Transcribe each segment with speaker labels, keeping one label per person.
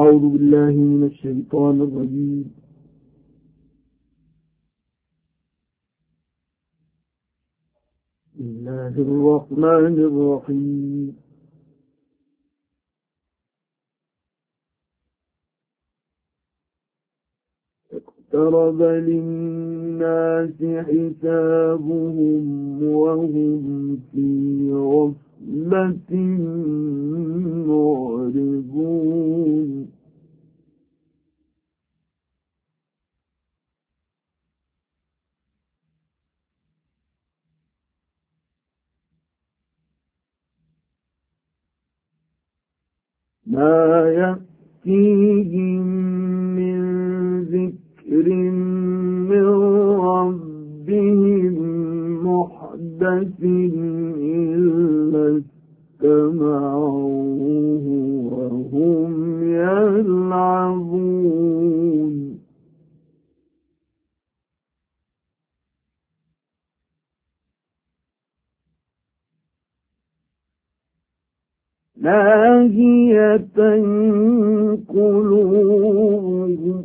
Speaker 1: أعوذ بالله من الشيطان الرجيم. بسم الله الرحمن الرحيم. اقترب للناس حسابهم وهم في غفلة معرضون. ما يأتيهم من ذكر من ربهم محدث إلا استمعوه وهم يلعبون. لاهية قلوبهم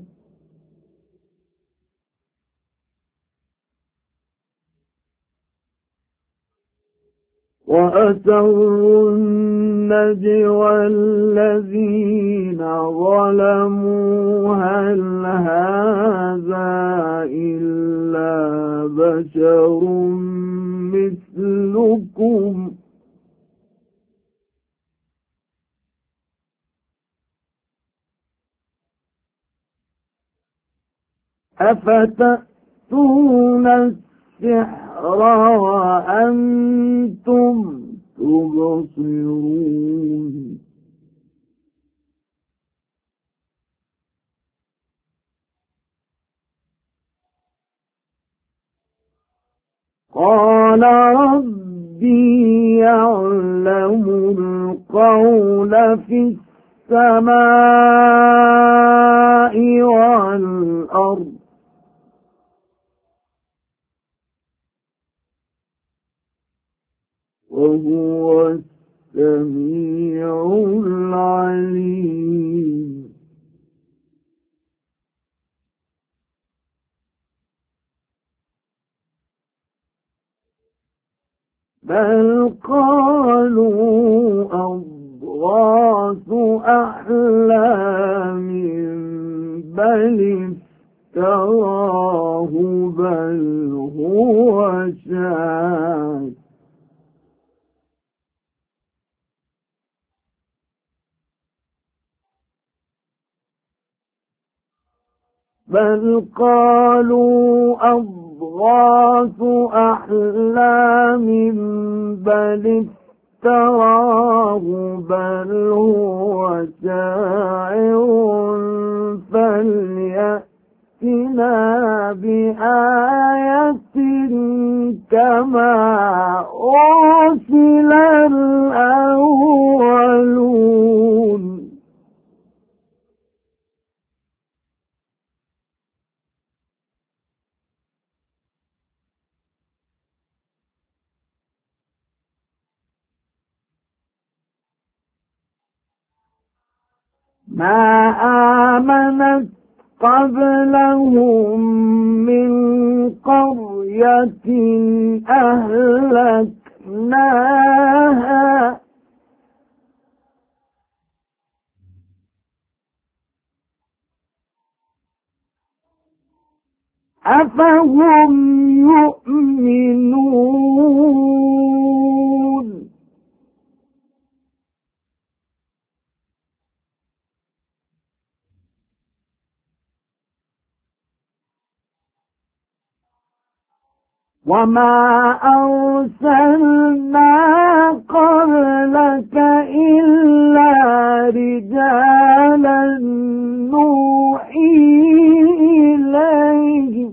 Speaker 1: وأسروا النجوى الذين ظلموا هل هذا إلا بشر مثلكم أفتأتون السحر وأنتم تبصرون. قال ربي يعلم القول في السماء والأرض وهو السميع العليم. بل قالوا أضغاث أحلام بل افتراه بل هو شاعر بل قالوا أضغاث أحلام بل افتراه بل هو شاعر فليأتنا بآية كما أرسل الأولون. ما آمنت قبلهم من قرية أهلكناها أفهم يؤمنون. وما أرسلنا قبلك إلا رجالا نوحي إليهم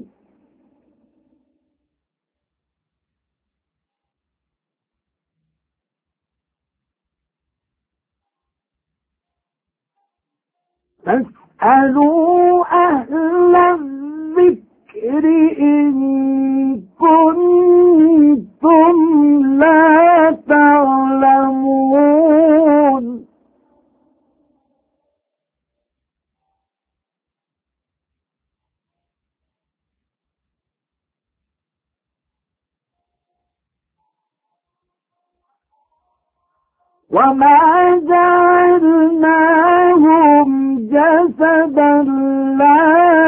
Speaker 1: فاسألوا أهل الذكر إن كنتم لا تعلمون. وما جعلناهم جسدا لا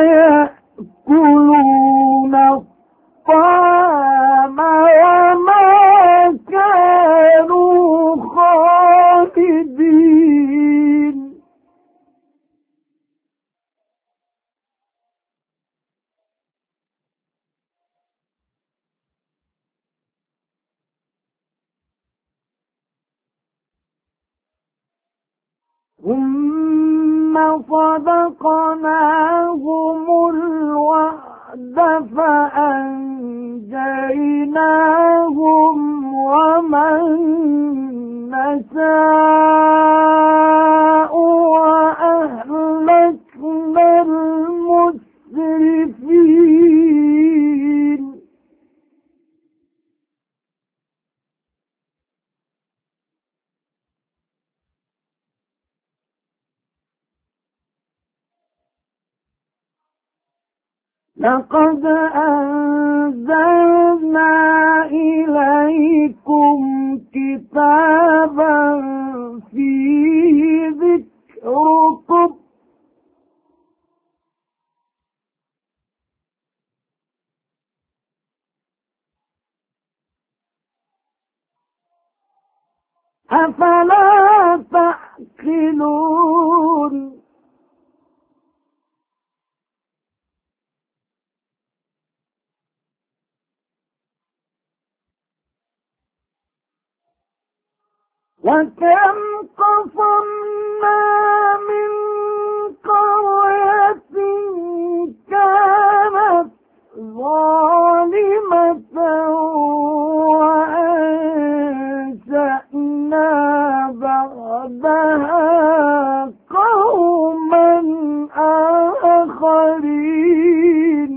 Speaker 1: يأكلون الطعام وما كانوا خالدين ثم صدقناهم الوعد فأنجيناهم ومن نشاء وأهلكنا المسرفين لقد أنزلنا إليكم كتابا فيه ذكركم أفلا تعقلون وكم قصمنا من قرية كانت ظالمة وأنشأنا بعدها قوما آخرين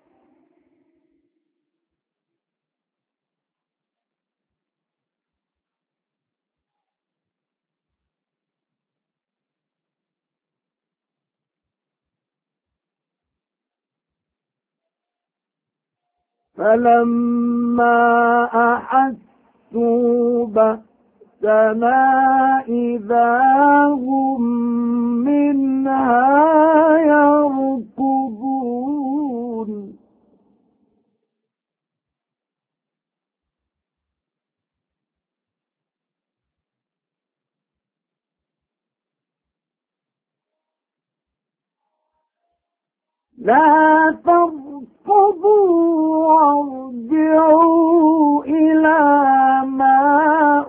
Speaker 1: فلما أحسوا بأسنا إذا هم منها يركضون لا تركضوا وارجعوا إلى ما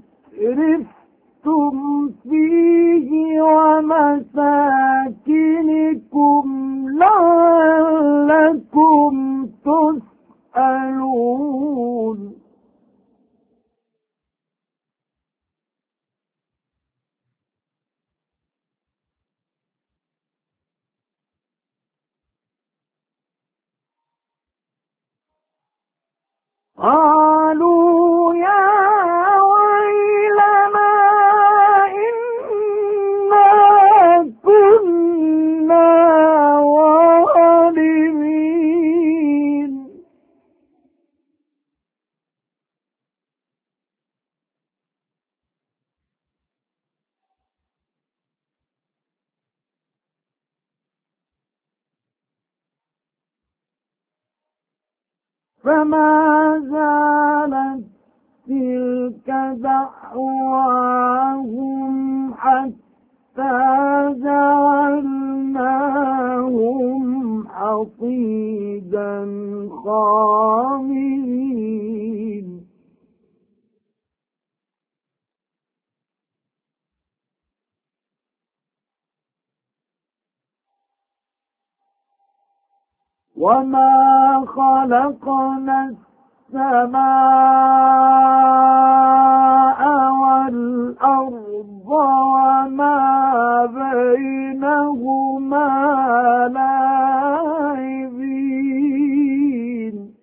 Speaker 1: أترفتم فيه ومساكنكم لعلكم تسألون قالوا يا ويلنا إنا كنا ظالمين فما زالت تلك دعواهم حتى جعلناهم حصيدا خامدين وما خلقنا السماء والأرض وما بينهما لاعبين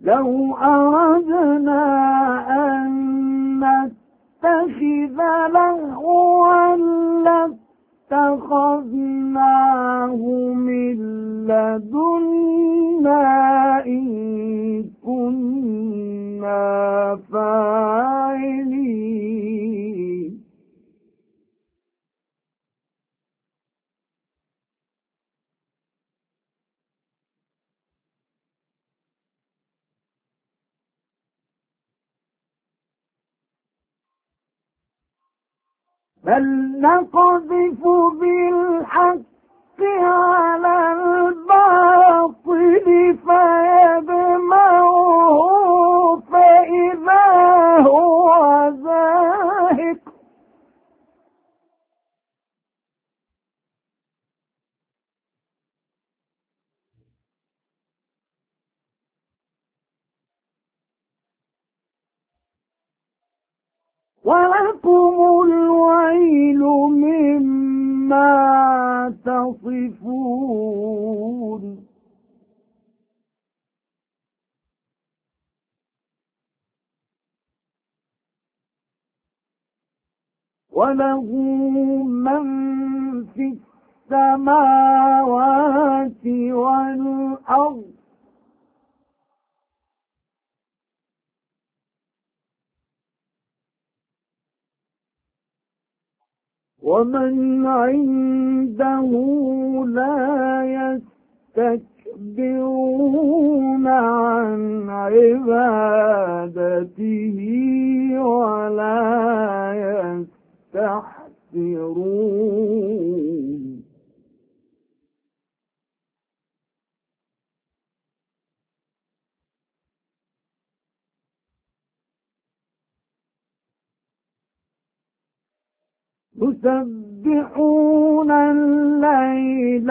Speaker 1: لو أردنا أن نتخذ لهوا لاتخذناه من لدنا إن كنا فاعلين بل نقذف بالحق على الباطل فيدمغه فإذا هو زاهق ولكم الويل مما تصفون وله من في السماوات والأرض ومن عنده لا يستكبرون عن عبادته ولا يستحسرون يسبحون الليل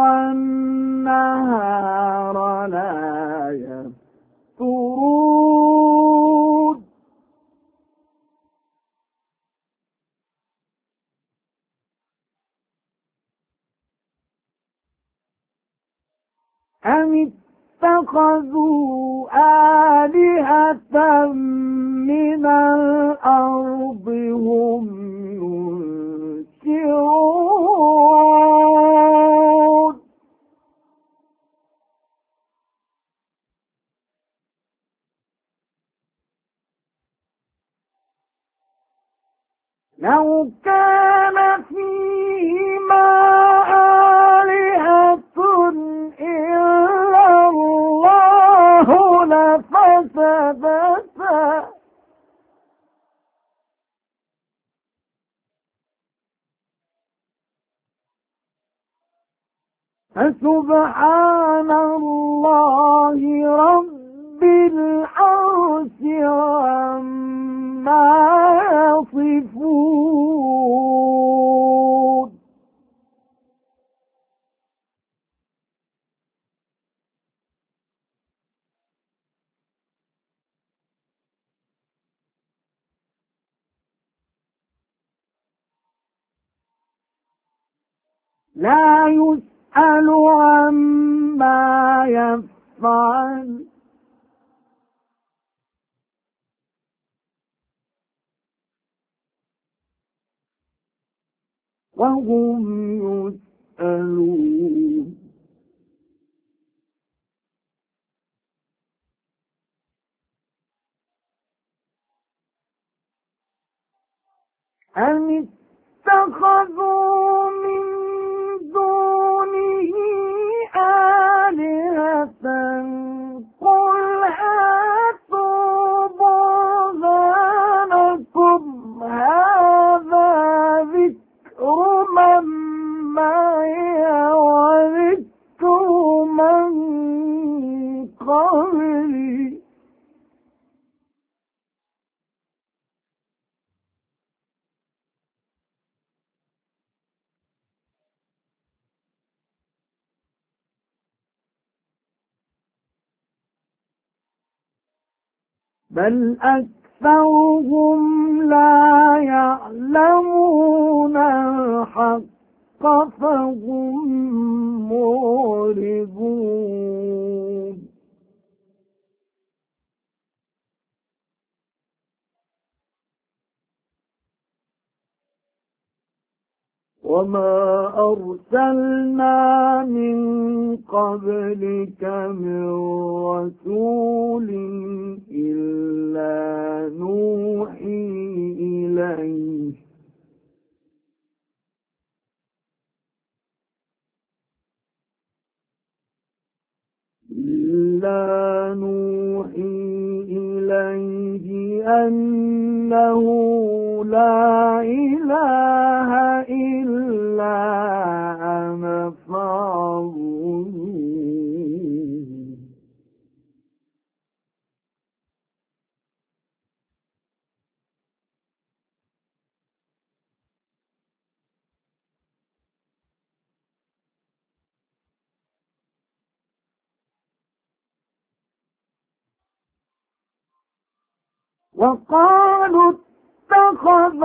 Speaker 1: والنهار لا يفترون أم اتخذوا آلهة من الأرض هم ينشرون لو كان فيهما آلهة إلا الله لفسدتا فسبحان الله رب العرش عما يصفون لا يسأل عما يفعل وهم يسألون أم اتخذوا من دونه آلهة قل هاتوا برهانكم هذا ذكر من معي وذكر من قبلي بل أكثرهم لا يعلمون الحق فهم معرضون وما أرسلنا من قبلك من رسول إلا نوحي إليه أنه لا إله إلا أنا فاعبدون. وقالوا اتخذ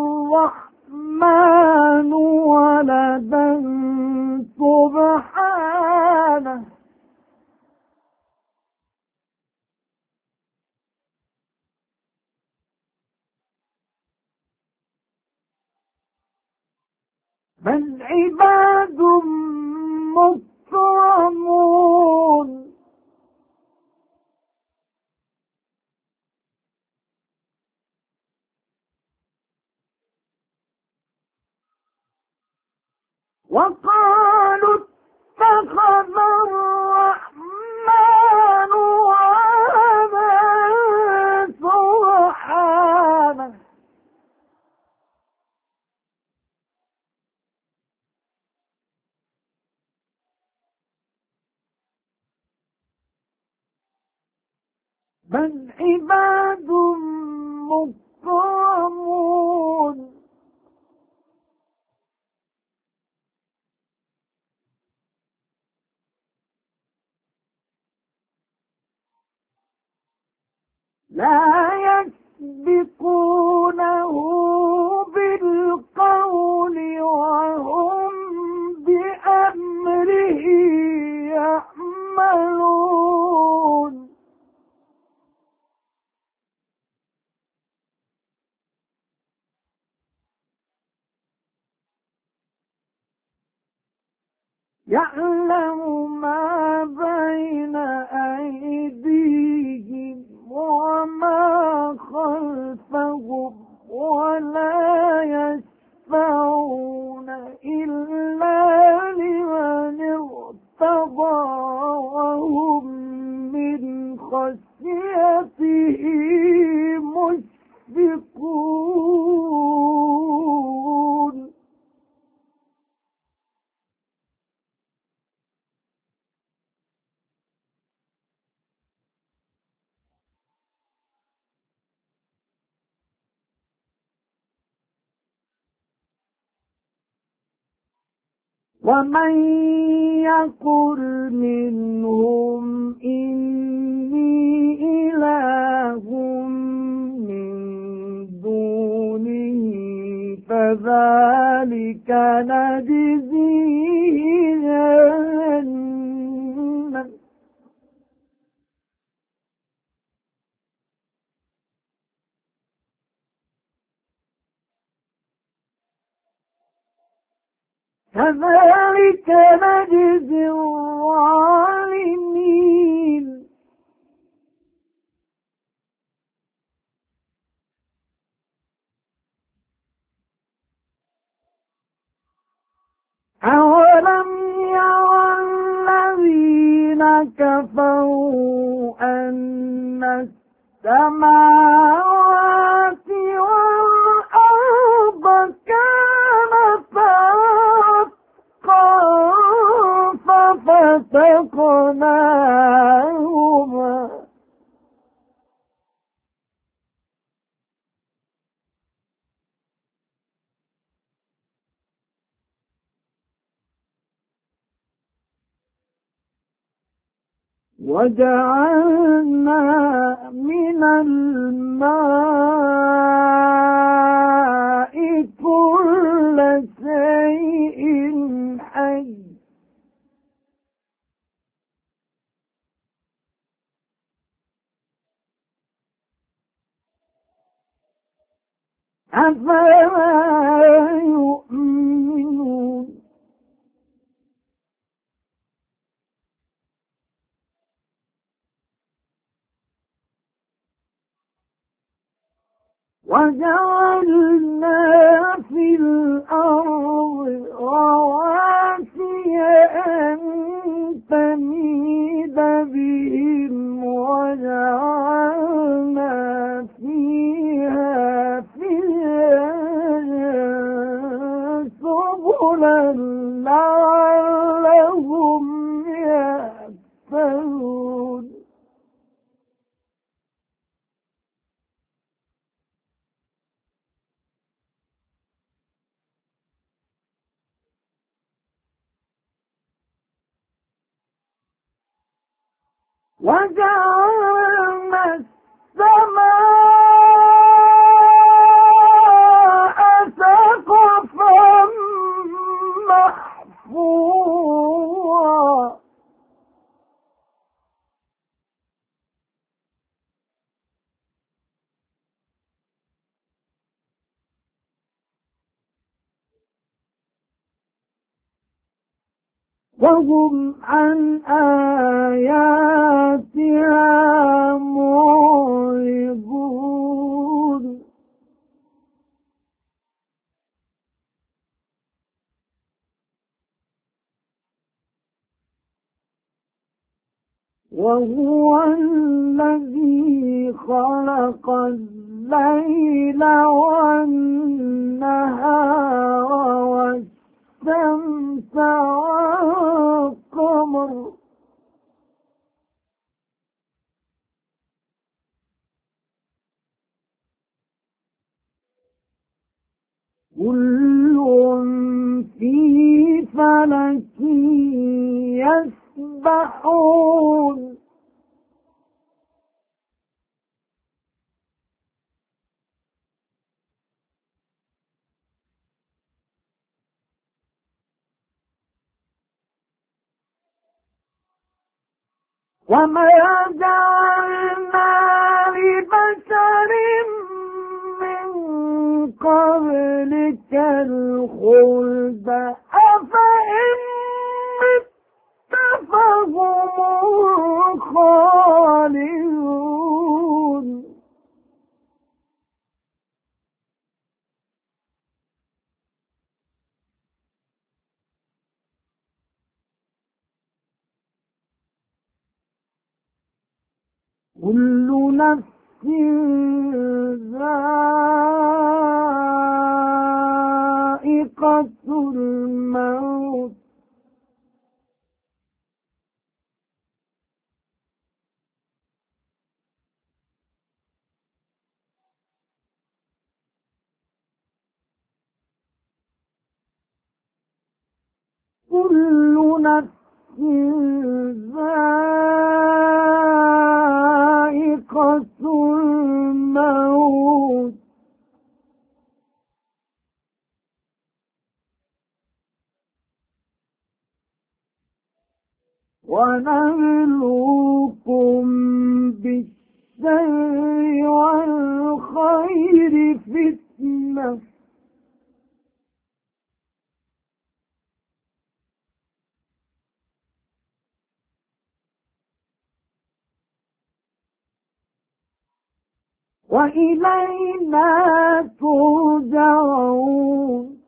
Speaker 1: الرحمن ولدا سبحانه بل عباد مكرمون وقالوا اتخذ الرحمن ولدا سبحانه بل عباد مكرمون لا يسبقونه بالقول وهم بأمره يعملون يعلم ما بين أيديهم وما خلفهم ولا يشفعون إلا لمن ارتضى وهم من خشيته مشفقون ومن يقل منهم إني إله من دونه فذلك نجزيه جهنم كذلك نجزي الظالمين أولم يرى الذين كفروا أن السماوات والأرض كانتا رتقا ففتقناهما وجعلنا من الماء كل شيء حي أفلا يؤمنون وجعلنا في الأرض رواسي أن تميد بهم وجعلنا فيها سبلا لعلهم يهتدون وجعلنا السماء سقفا محفوظا وهم عن آياتها معرضون وهو الذي خلق الليل والنهار والشمس والقمر كل في فلك يسبحون وما جعلنا لبشر من قبلك الخلد أفإن مت فهم الخالدون كل نفس ذائقة الموت كل نفس ذائقة الموت ونبلوكم بالشر والخير فتنة وإلينا ترجعون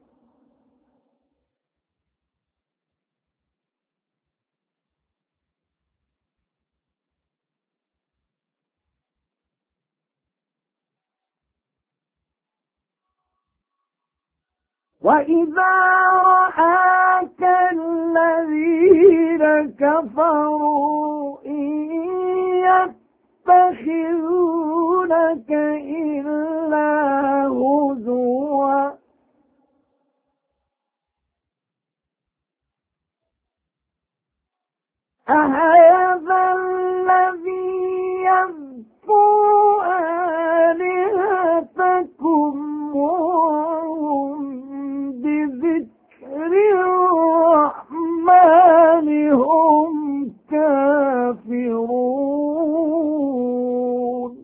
Speaker 1: وإذا رآك الذين كفروا إن يتخذونك إلا هزوا أهذا الذي يذكر آلهتكم وهم بذكر الرحمن هم كافرون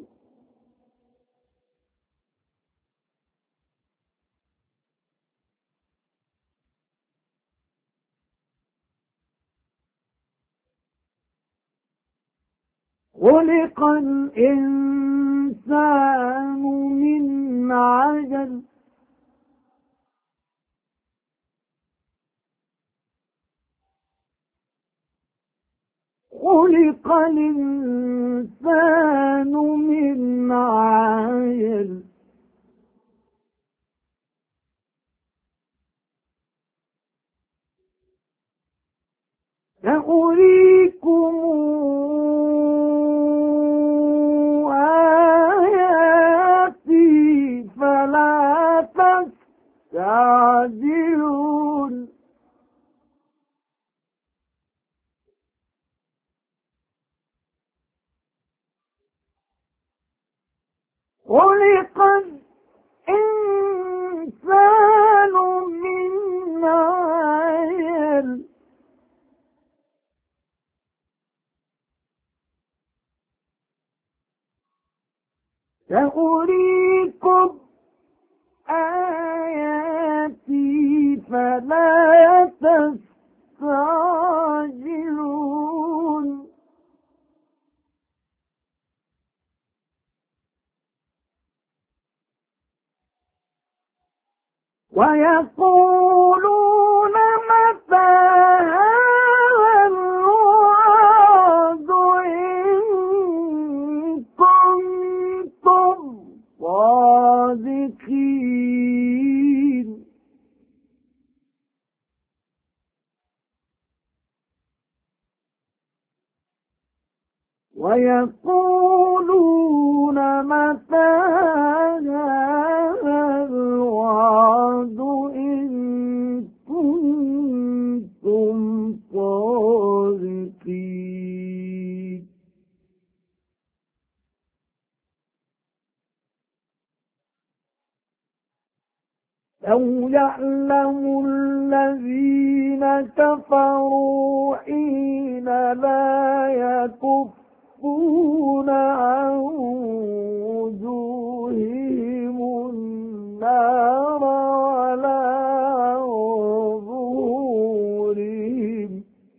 Speaker 1: خلق الإنسان من عجل خلق الإنسان من عجل سأريكم آياتي فلا تستعجلون خلق الإنسان من عجل سأريكم آياتي فلا تستعجلون ويقولون متى هذا الوعد إن كنتم صادقين ويقولون متى هذا الوعد إن كنتم صادقين لو يعلم الذين كفروا حين لا يكفون عن وجوههم النار ولا عن ظهورهم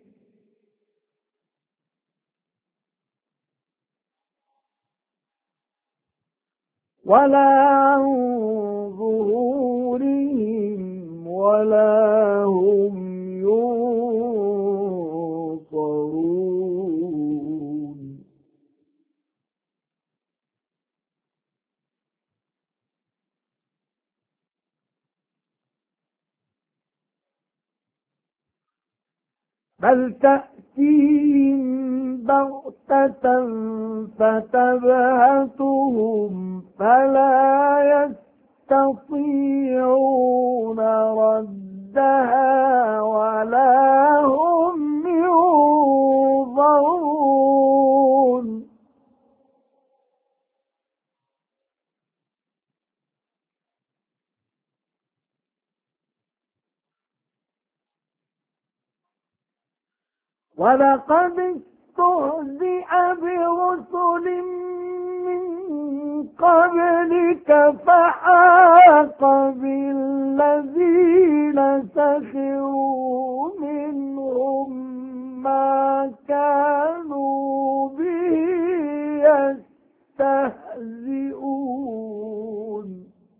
Speaker 1: ولا هم ينصرون بل تأتيهم بغتة فتبهتهم فلا يستطيعون ردها ولا هم ينظرون ولقد استهزئ برسل من قبلك فحاق بالذين سخروا منهم ما كانوا به يستهزئون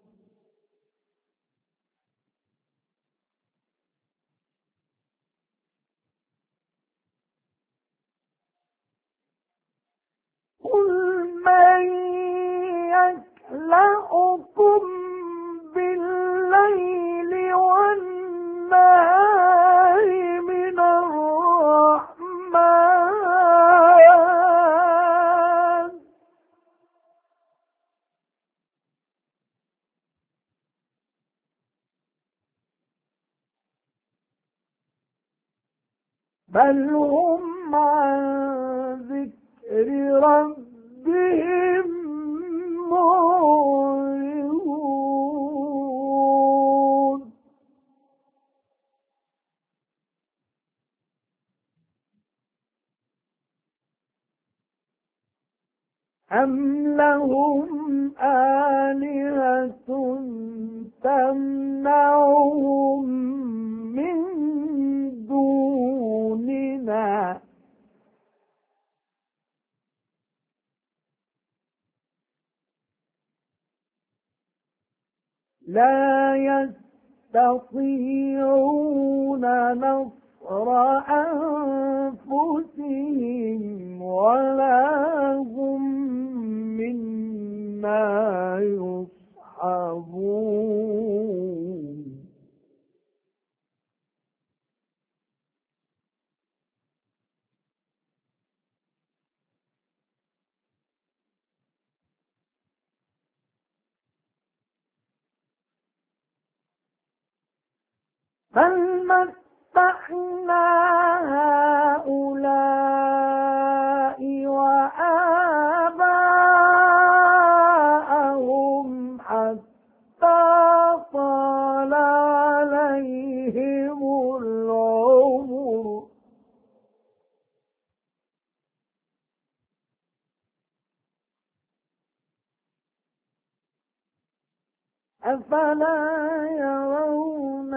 Speaker 1: قل من يكلؤكم بالليل والنهار من الرحمن بل هم عن ذكر ربهم معرضون أم لهم آلهة تمنعهم من دوننا لا يستطيعون نصر أنفسهم ولا هم منا يصحبون بل متعنا هؤلاء وآباءهم حتى طال عليهم العمر أفلا يرون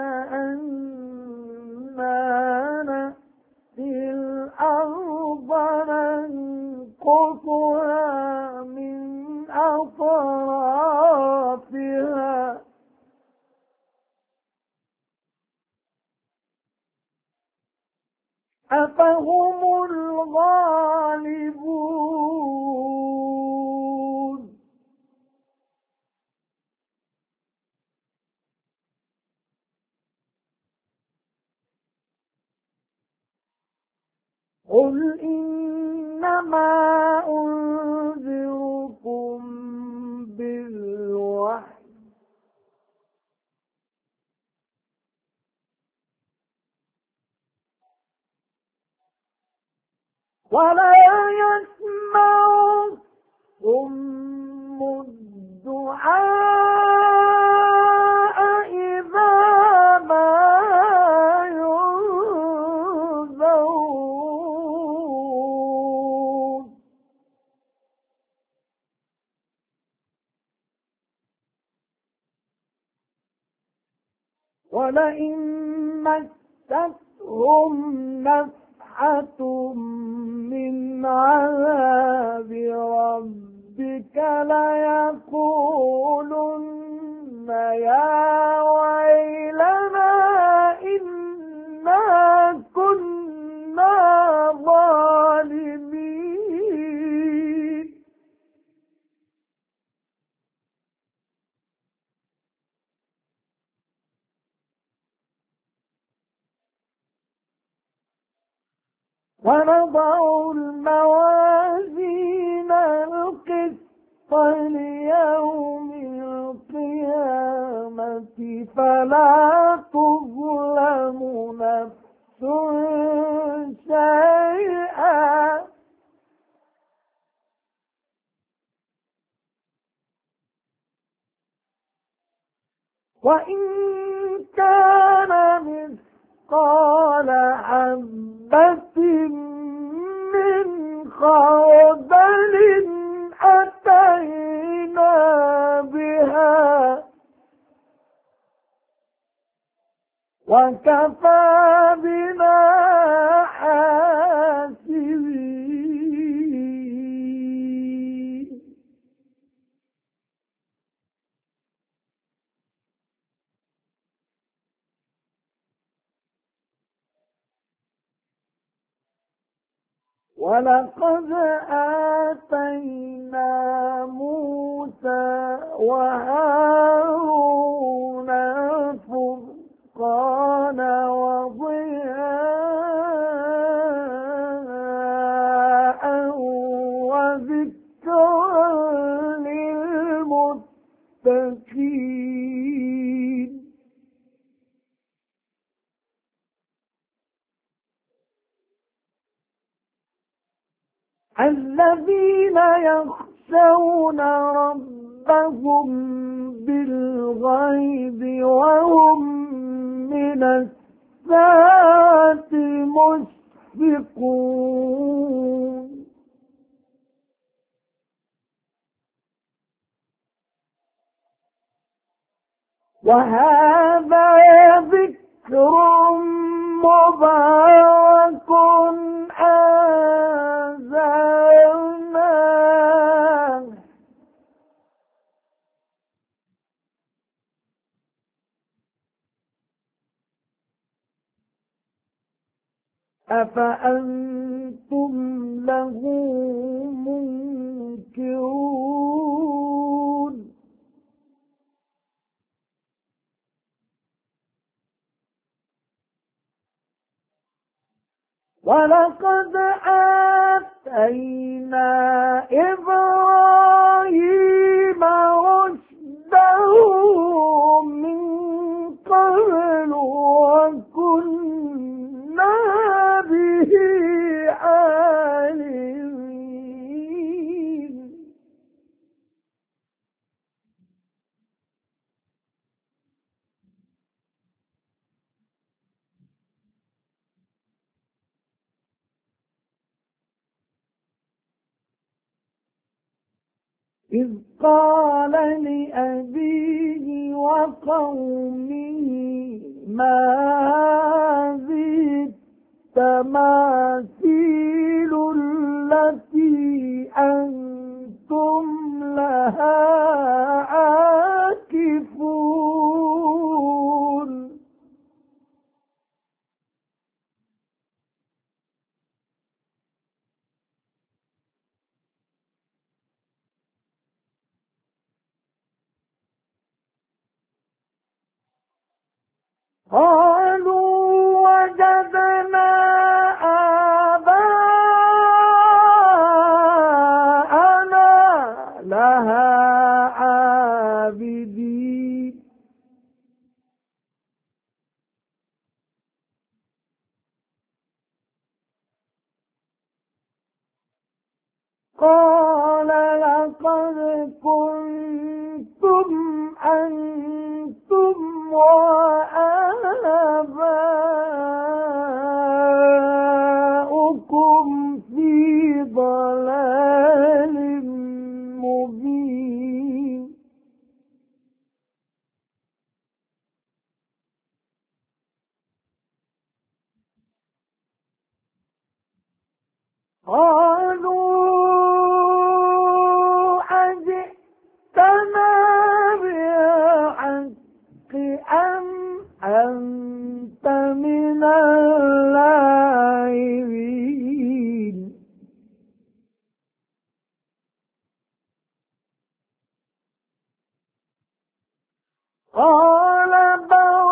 Speaker 1: أنا نأتي الأرض ننقصها من أطرافها أفهم الغالبون قل إنما أنذركم بالوحي ولا يسمع صم الدعاء إذا ما ينذرون ولئن مستهم نفحة من عذاب ربك ليقولن يا ويلنا إنا كنا ظالمين ونضع الموازين القسط ليوم القيامة فلا تظلم نفس شيئا وإن كان مثقال حبة من خردل أتينا بها وكفى بنا حاسبين ولقد آتينا موسى وهارون الفرقان وضياء وذكرا للمتقين الذين يخشون ربهم بالغيب وهم من الساعة مشفقون وهذا ذكر مبارك أنزلناه أفأنتم له منكرون ولقد آتينا إبراهيم رشده من قبل وكنا به عالمين إذ قال لأبيه وقومه ما هذه التماثيل التي أنتم لها عاكفون قالوا وجدنا آباءنا لها عابدين قال لقد كنتم أنتم وآباؤكم في ضلال مبين قالوا أجئتنا بالحق أم أنت من اللاعبين قال بل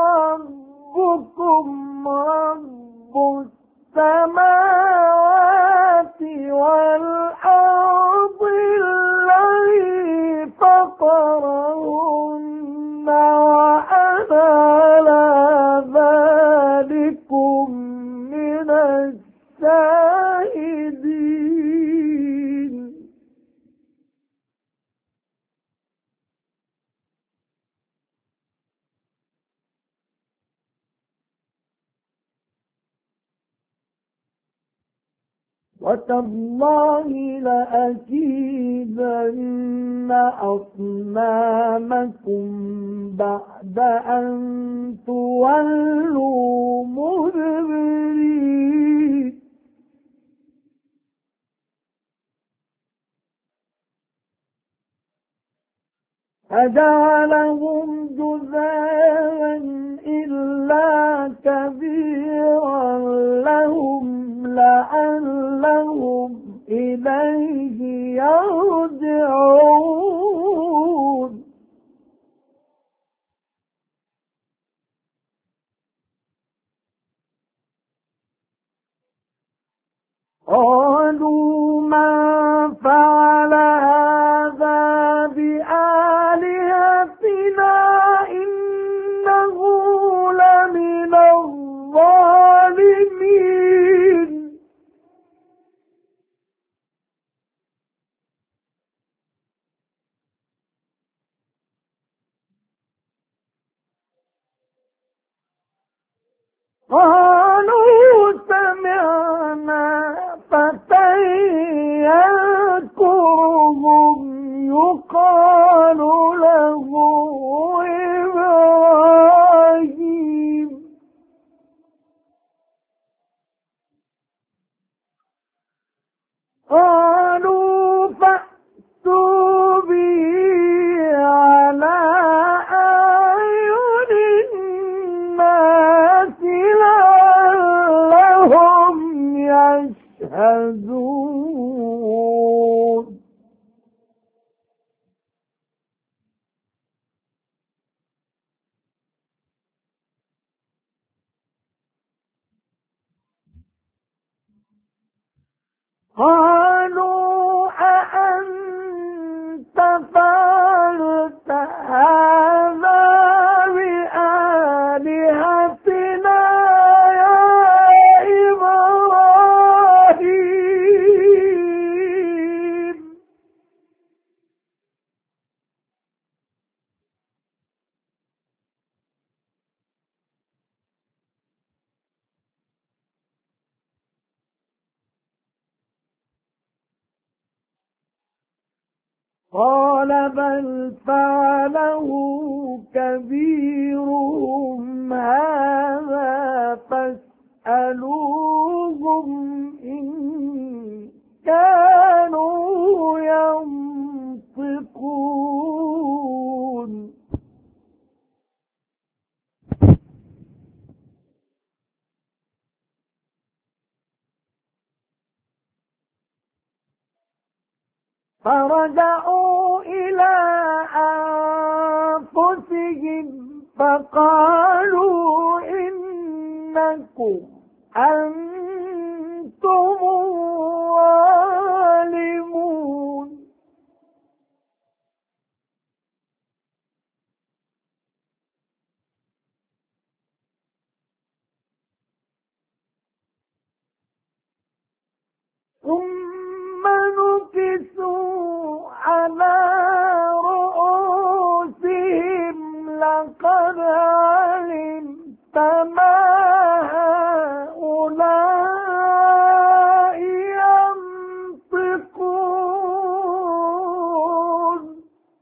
Speaker 1: ربكم رب السماوات والأرض الذي فطرهن وأنا على ذلكم من الشاهدين وتالله لأكيدن أصنامكم بعد أن تولوا مدبرين فجعلهم جذاذا إلا كبيرا لهم لعلهم إليه يرجعون قالوا من فعل هذا بآلهتنا إنه لمن الظالمين قالوا سمعنا فتى يذكرهم يقال له إبراهيم قالوا فأتوا به على أعين الناس ينجزون قالوا أأنت فعلت هذا بآلهتنا يا إبراهيم قال بل فعله كبيرهم هذا فاسألوهم إن كانوا ينطقون فرجعوا إلى أنفسهم فقالوا إنكم أنتم الظالمون ثم نكسوا على رؤوسهم لقد علمت ما هؤلاء ينطقون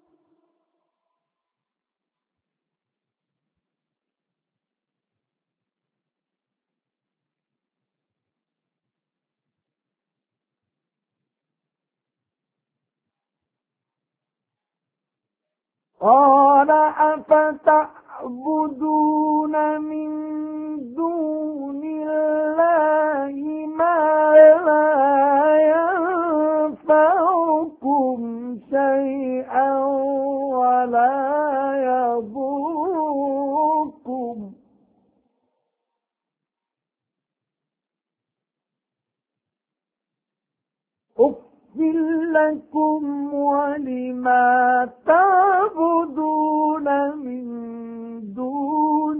Speaker 1: قال أفتعبدون من دون الله ما لا ينفعكم شيئا ولا يضركم أُفٍّ لكم ولما تعبدون من دون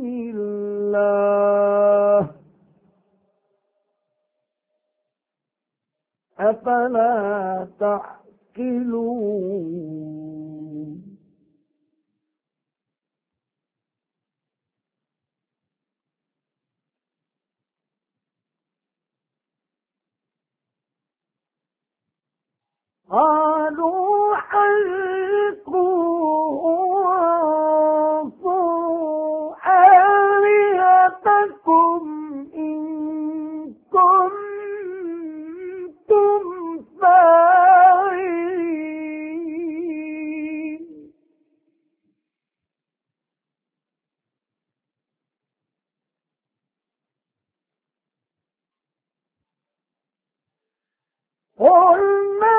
Speaker 1: الله أفلا تعقلون قالوا حرقوه وانصروا آلهتكم إن كنتم فاعلين قلنا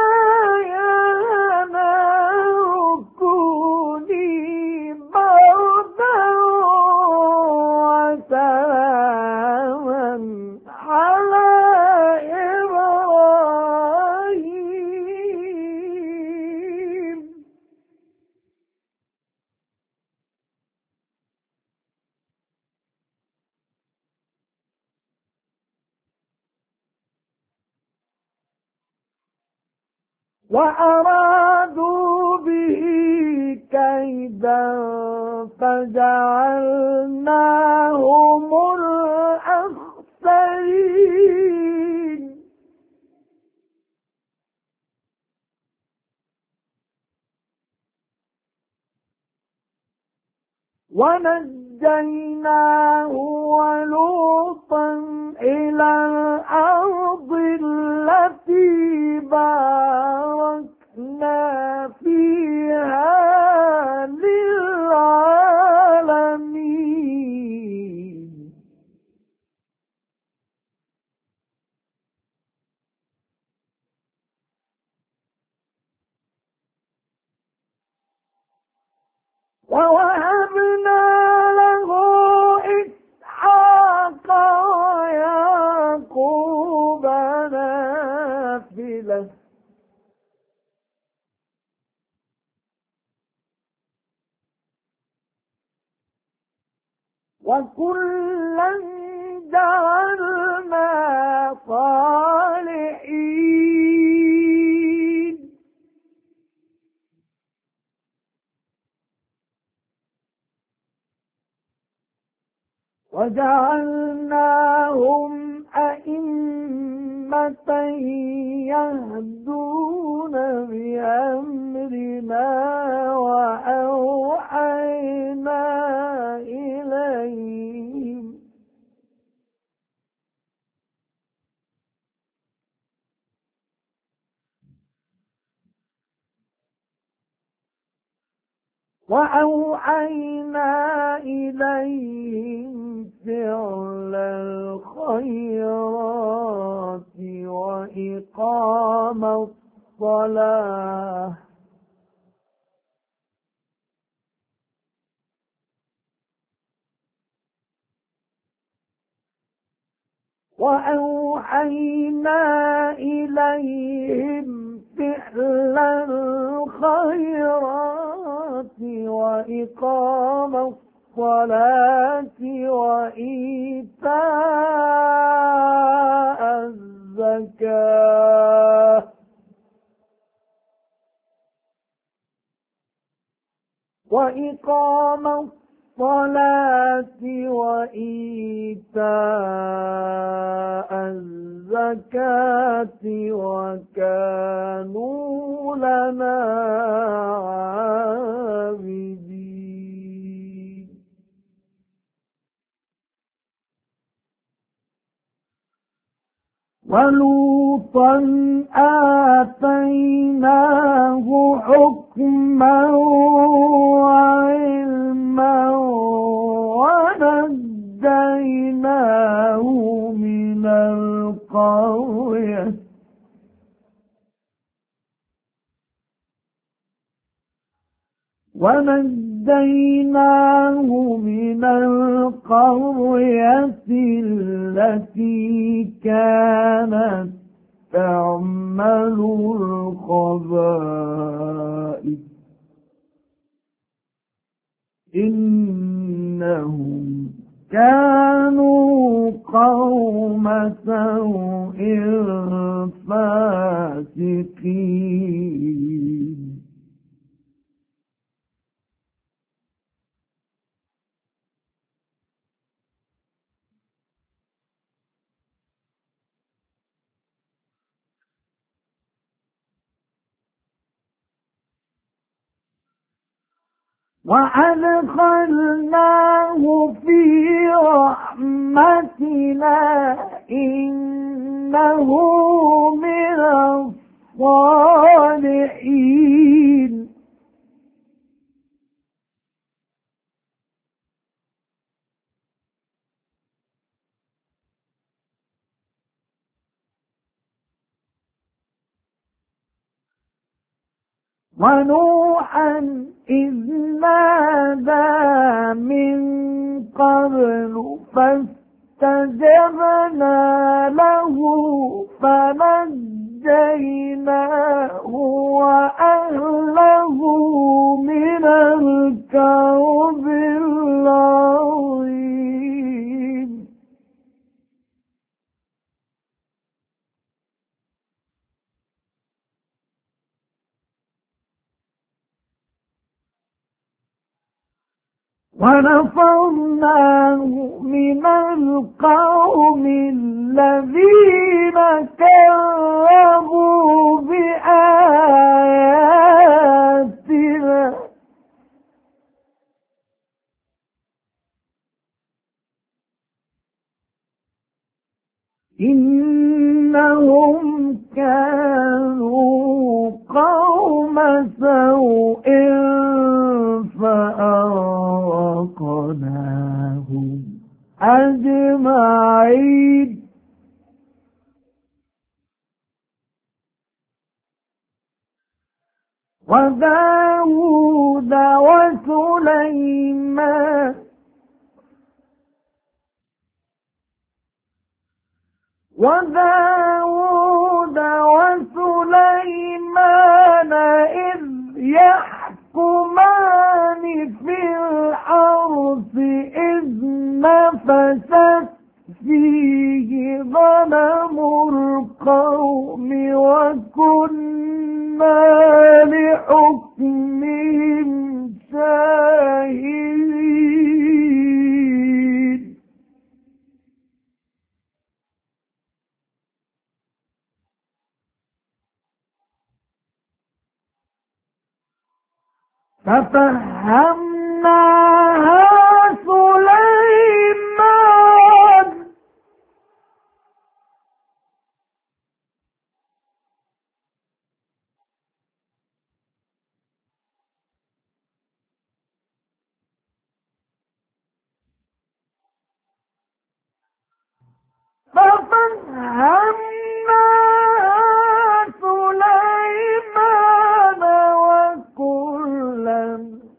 Speaker 1: وأرادوا به كيدا فجعلناهم الأخسرين ونجيناه ولوطا إلى الأرض التي باركنا فيها للعالمين. ووهبنا له إسحاق ويعقوب نافلة وكلا جعلنا صالحين وجعلناهم أئمة يهدون بأمرنا وأوحينا إليهم فعل الخيرات وإقام الصلاة وأوحينا إليهم فعل الخيرات وإقام الصلاة وإيتاء الزكاة وإيتاء الزكاة وكانوا لنا عابدين ولوطا آتيناه حكما وعلما ونجيناه من القرية التي كانت تعمل الخبائث إنهم كانوا قوم سوء فاسقين وأدخلناه في رحمتنا إنه من الصالحين ونوحا إذ نادى من قبل فاستجبنا له فنجيناه وأهله من الكرب العظيم ونصرناه من القوم الذين كذبوا بآياتنا إنهم كانوا قوم سوء فأغرقناهم أجمعين وداود وسليمان إذ يحكمان في الحرث إذ نفشت فيه غنم القوم وكنا لحكمهم شاهدين ففهمناها سليمان وكلا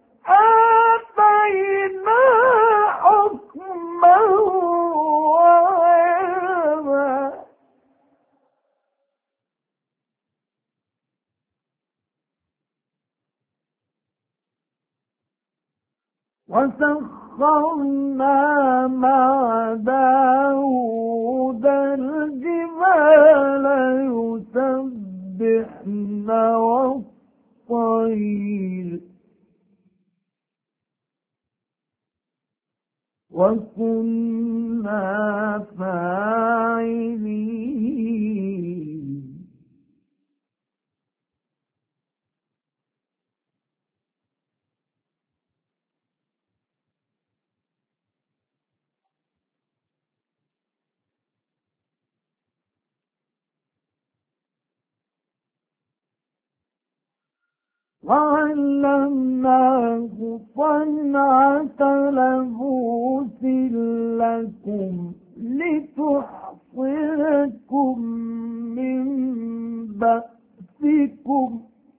Speaker 1: آتينا حكما وعلما وسخرنا مع داود الجبال يسبحن والطير وكنا فاعلين وعلمناه صنعة لبوس لكم لتحصنكم من بأسكم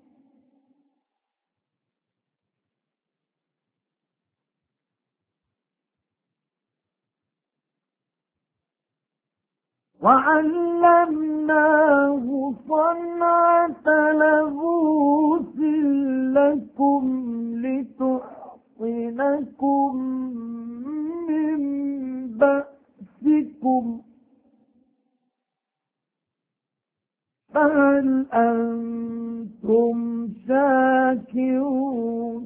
Speaker 1: وعلمناه صنعة لبوس لكم لتحصنكم من بأسكم فهل أنتم شاكرون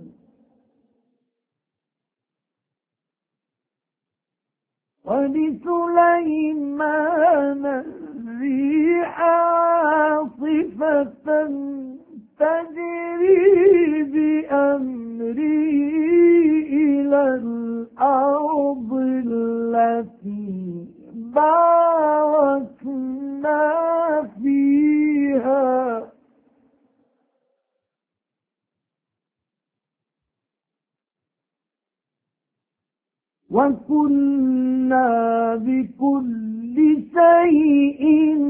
Speaker 1: ولسليمان الريح عاصفة تجري بأمره إلى الأرض التي باركنا فيها وكنا بكل شيء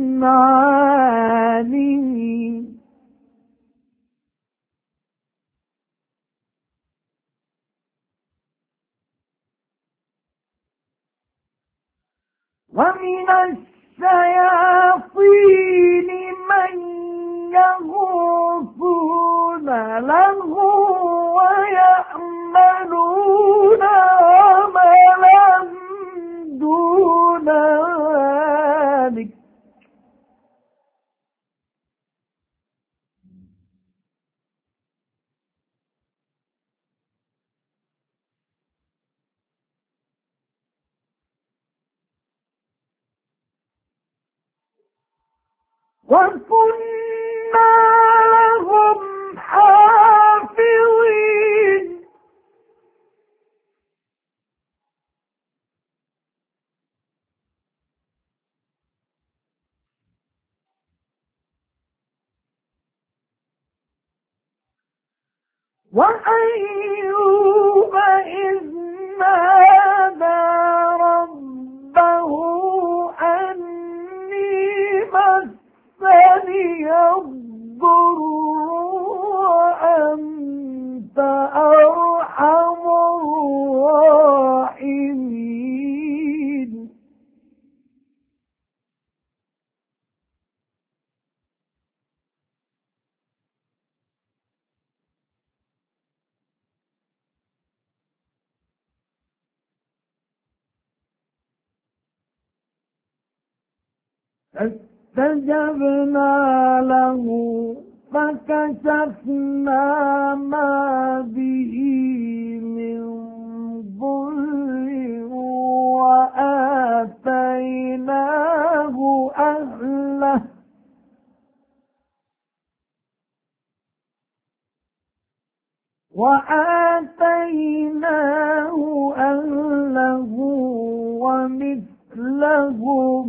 Speaker 1: عالمين ومن الشياطين من يغوصون له ويعملون عملا دون ذلك وكنا لهم حافظين وأيوب إذ نادى ربه أني مسني الضر فاستجبنا له فكشفنا ما به من ضر وآتيناه أهله ومثلهم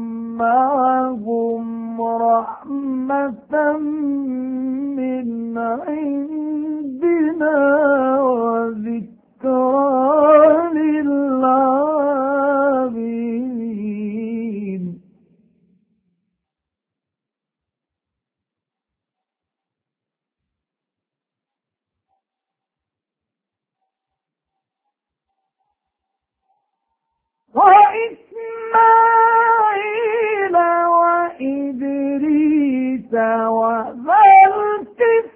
Speaker 1: معهم رحمة من عندنا وذكرى للعابدين. وإسماعيل وإدريس وذا الكفل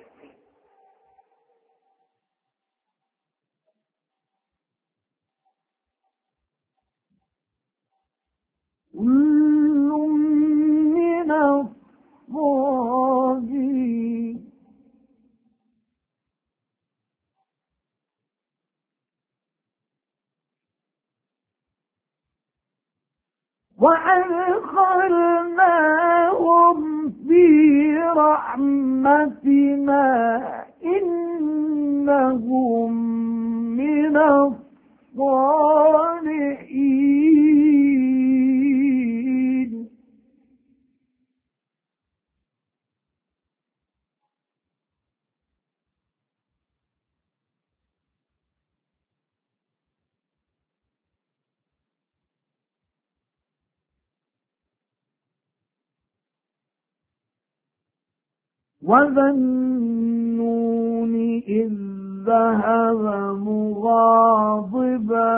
Speaker 1: كل من الصابرين. وأدخلناهم في رحمتنا إنهم من الصالحين. وذا النون إذ ذهب مغاضبا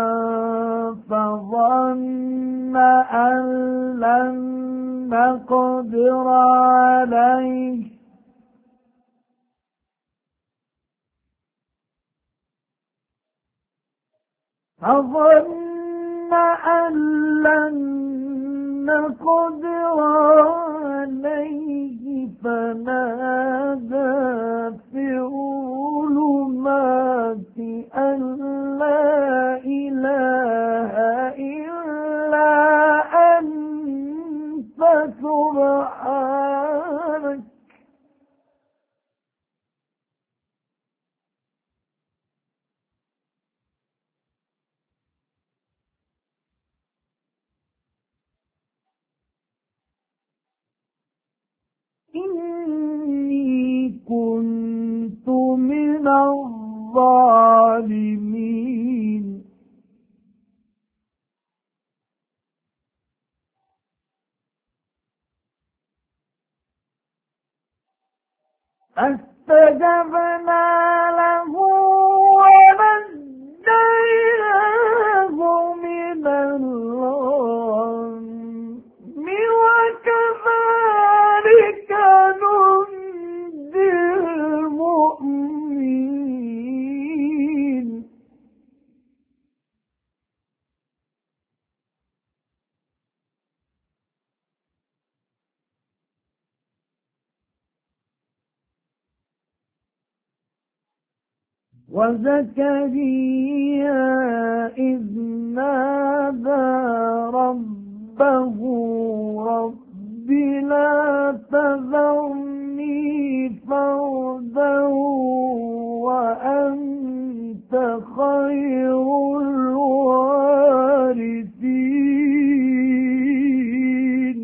Speaker 1: فظن أن لن نقدر عليه فنادى في الظلمات أن لا إله إلا أنت سبحانك إني كنت من الظالمين. فاستجبنا له ونجيناه من الغم وكذلك ننجي المؤمنين. وزكريا إذ نادى ربه رب لا تذرني فردا وأنت خير الوارثين.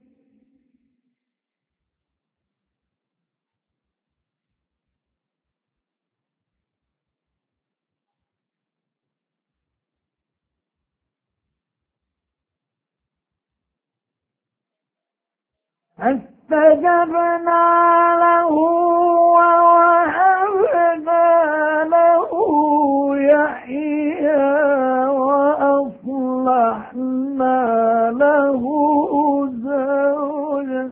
Speaker 1: فاستجبنا له ووهبنا له يحيى وأصلحنا له زوجه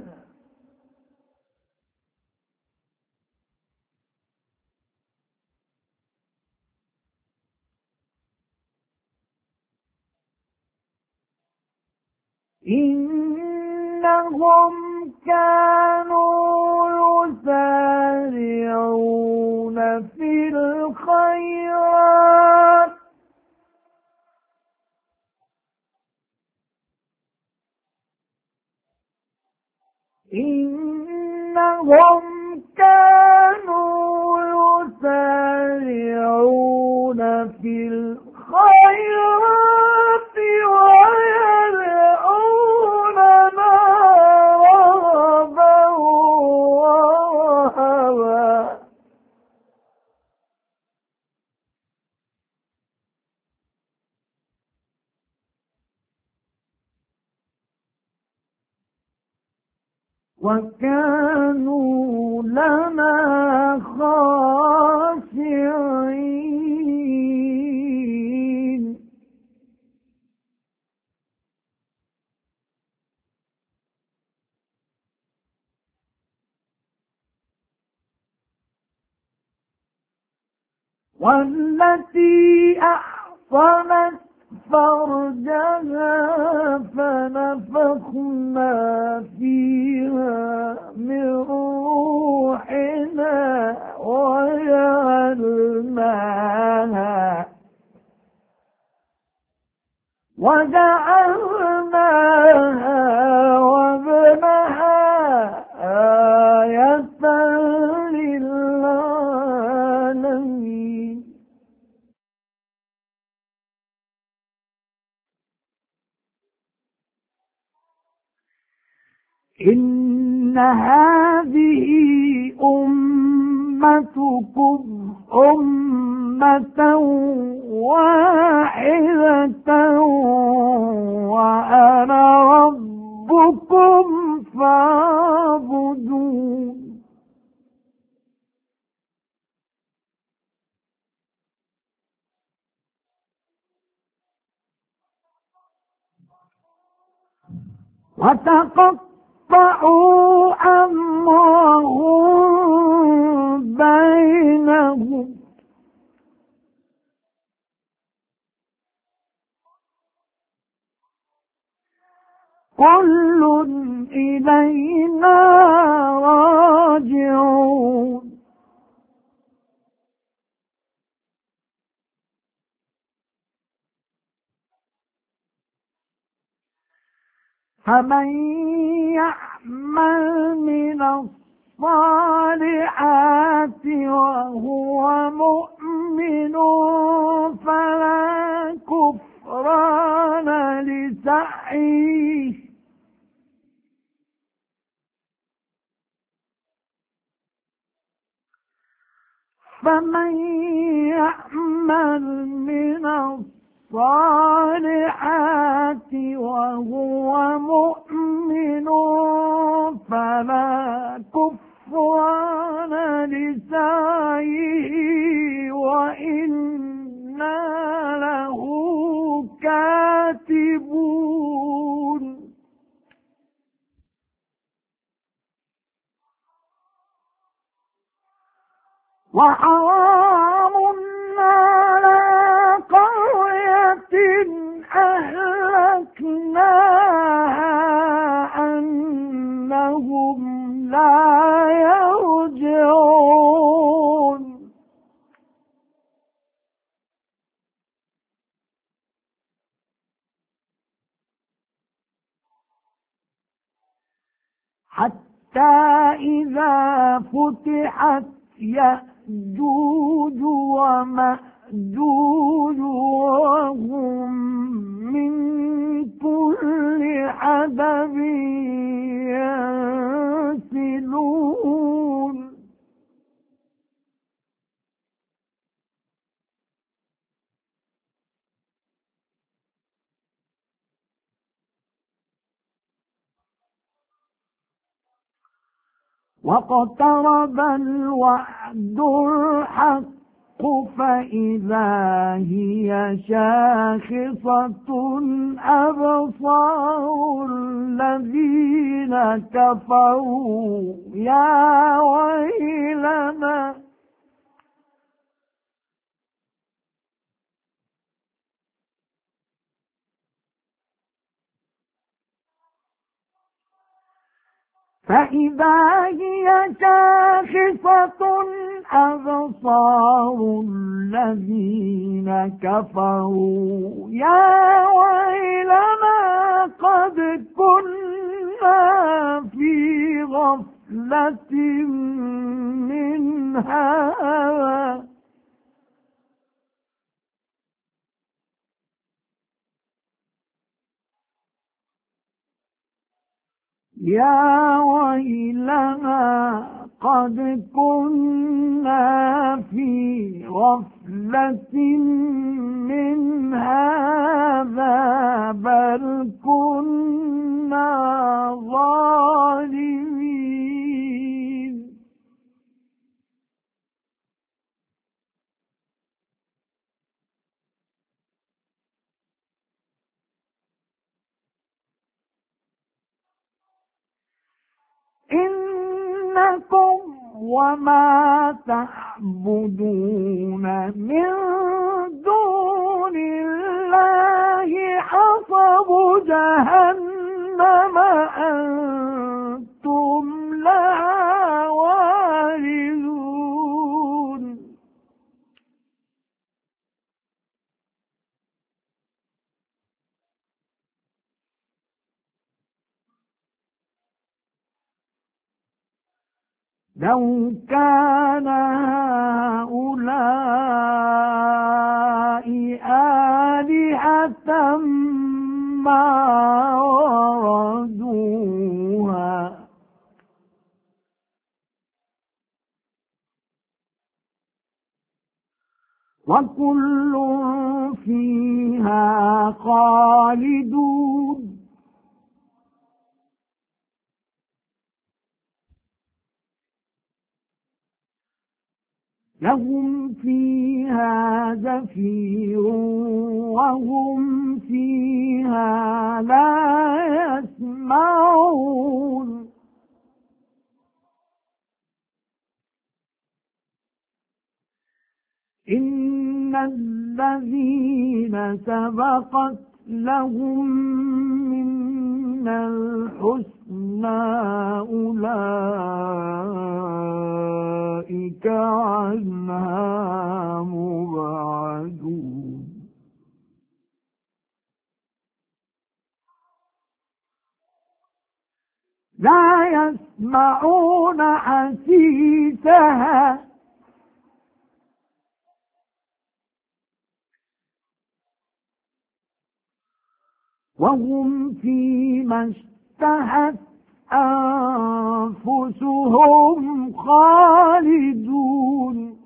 Speaker 1: إنهم كانوا يسارعون في الخيرات إنهم كانوا يسارعون في الخيرات ويدعوننا رغبا ورهبا وكانوا لنا خاشعين والتي أحصنت فرجها فنفخنا فيها من روحنا وجعلناها وابنها آية للعالمين إن هذه أمتكم أمة واحدة وأنا ربكم فاعبدون وتقطعوا أمرهم بينهم كل إلينا راجعون فمن يعمل من الصالحات وهو مؤمن فلا كفران لسعيه فمن يعمل من الصالحات وهو مؤمن فلا كفران لسعيه وإنا له كاتبون وحرام على قرية أهلكناها أنهم لا يرجعون حتى إذا فتحت يأجوج ومأجوج وهم من كل حدب ينسلون واقترب الوعد الحق فإذا هي شاخصة أبصار الذين كفروا يا ويلنا فإذا هي شاخصة أبصار الذين كفروا يا ويلنا قد كنا في غفلة من هذا يا ويلنا قد كنا في غفلة من هذا بل كنا ظالمين إنكم وما تعبدون من دون الله حصب جهنم أنتم لها واردون لو كان هؤلاء آلهة ما وردوها وكل فيها خالدون لهم فيها زفير وهم فيها لا يسمعون إن الذين سبقت لهم من الحسنى أولئك عنها مبعدون لا يسمعون حسيسها وهم فيما اشتهت أنفسهم خالدون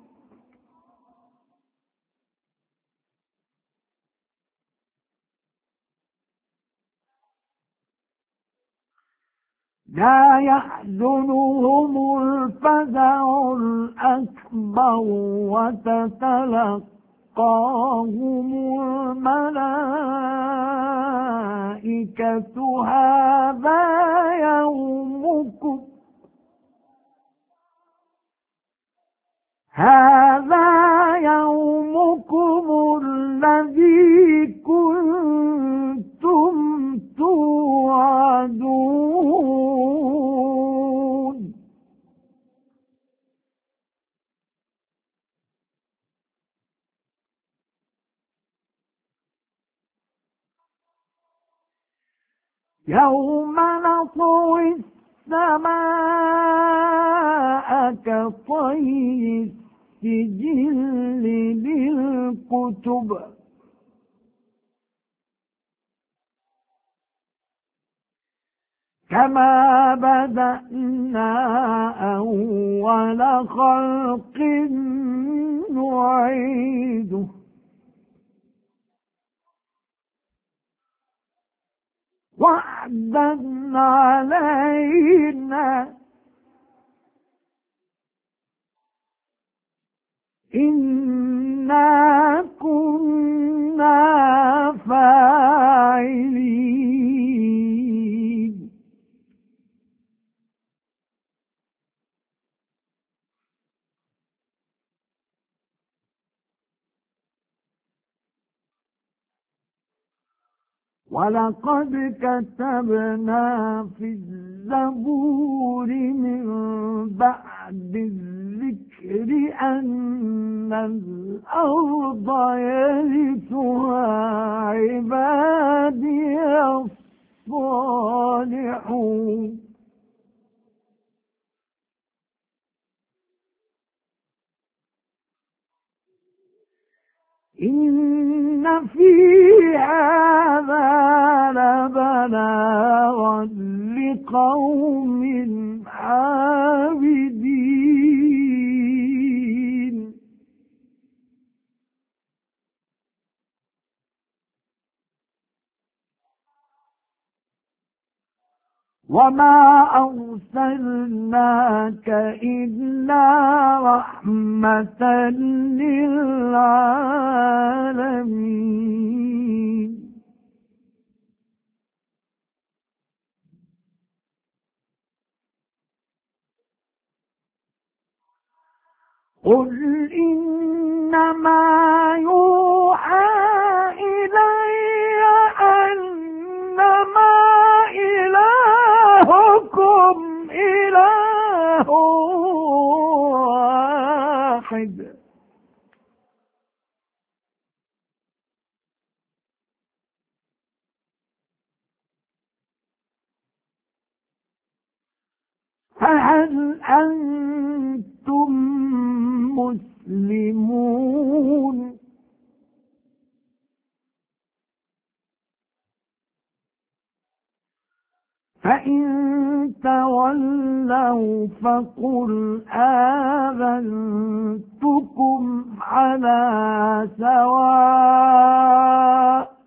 Speaker 1: لا يحزنهم الفزع الأكبر وتتلقاهم الملائكة هذا يومكم الذي كنتم توعدون يوم نطوي السماء كطي السجل للكتب كما بدأنا أول خلق نعيده وعدا علينا إنا كنا فاعلين ولقد كتبنا في الزبور من بعد الذكر أن الأرض يرثها عبادي الصالحون إن في هذا لبلاغا لقوم عابدين وما أرسلناك إلا رحمة للعالمين قل إنما يوحى إلي أنما إلهكم إله واحد فهل أنتم مسلمون فإن تولوا فقل آذنتكم على سواء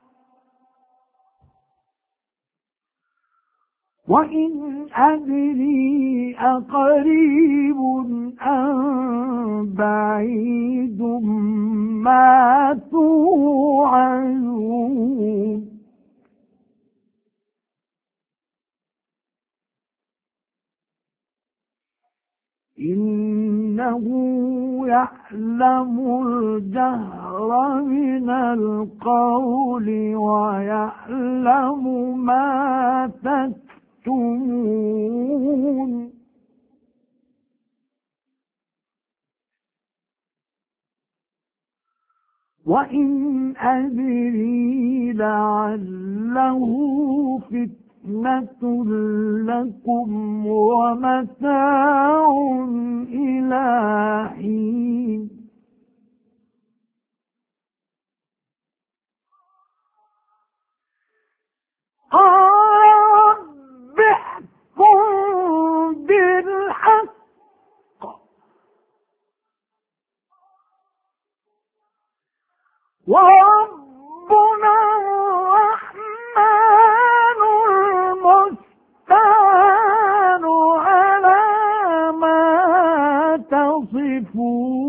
Speaker 1: وإن أدري أقريب أم بعيد ما توعدون إنه يعلم الجهر من القول ويعلم ما تكتمون وإن أدري لعله فتنة لكم ومتاع إلى حين قال رب احكم بالحق وربنا الرحمن المستعان على ما تصفون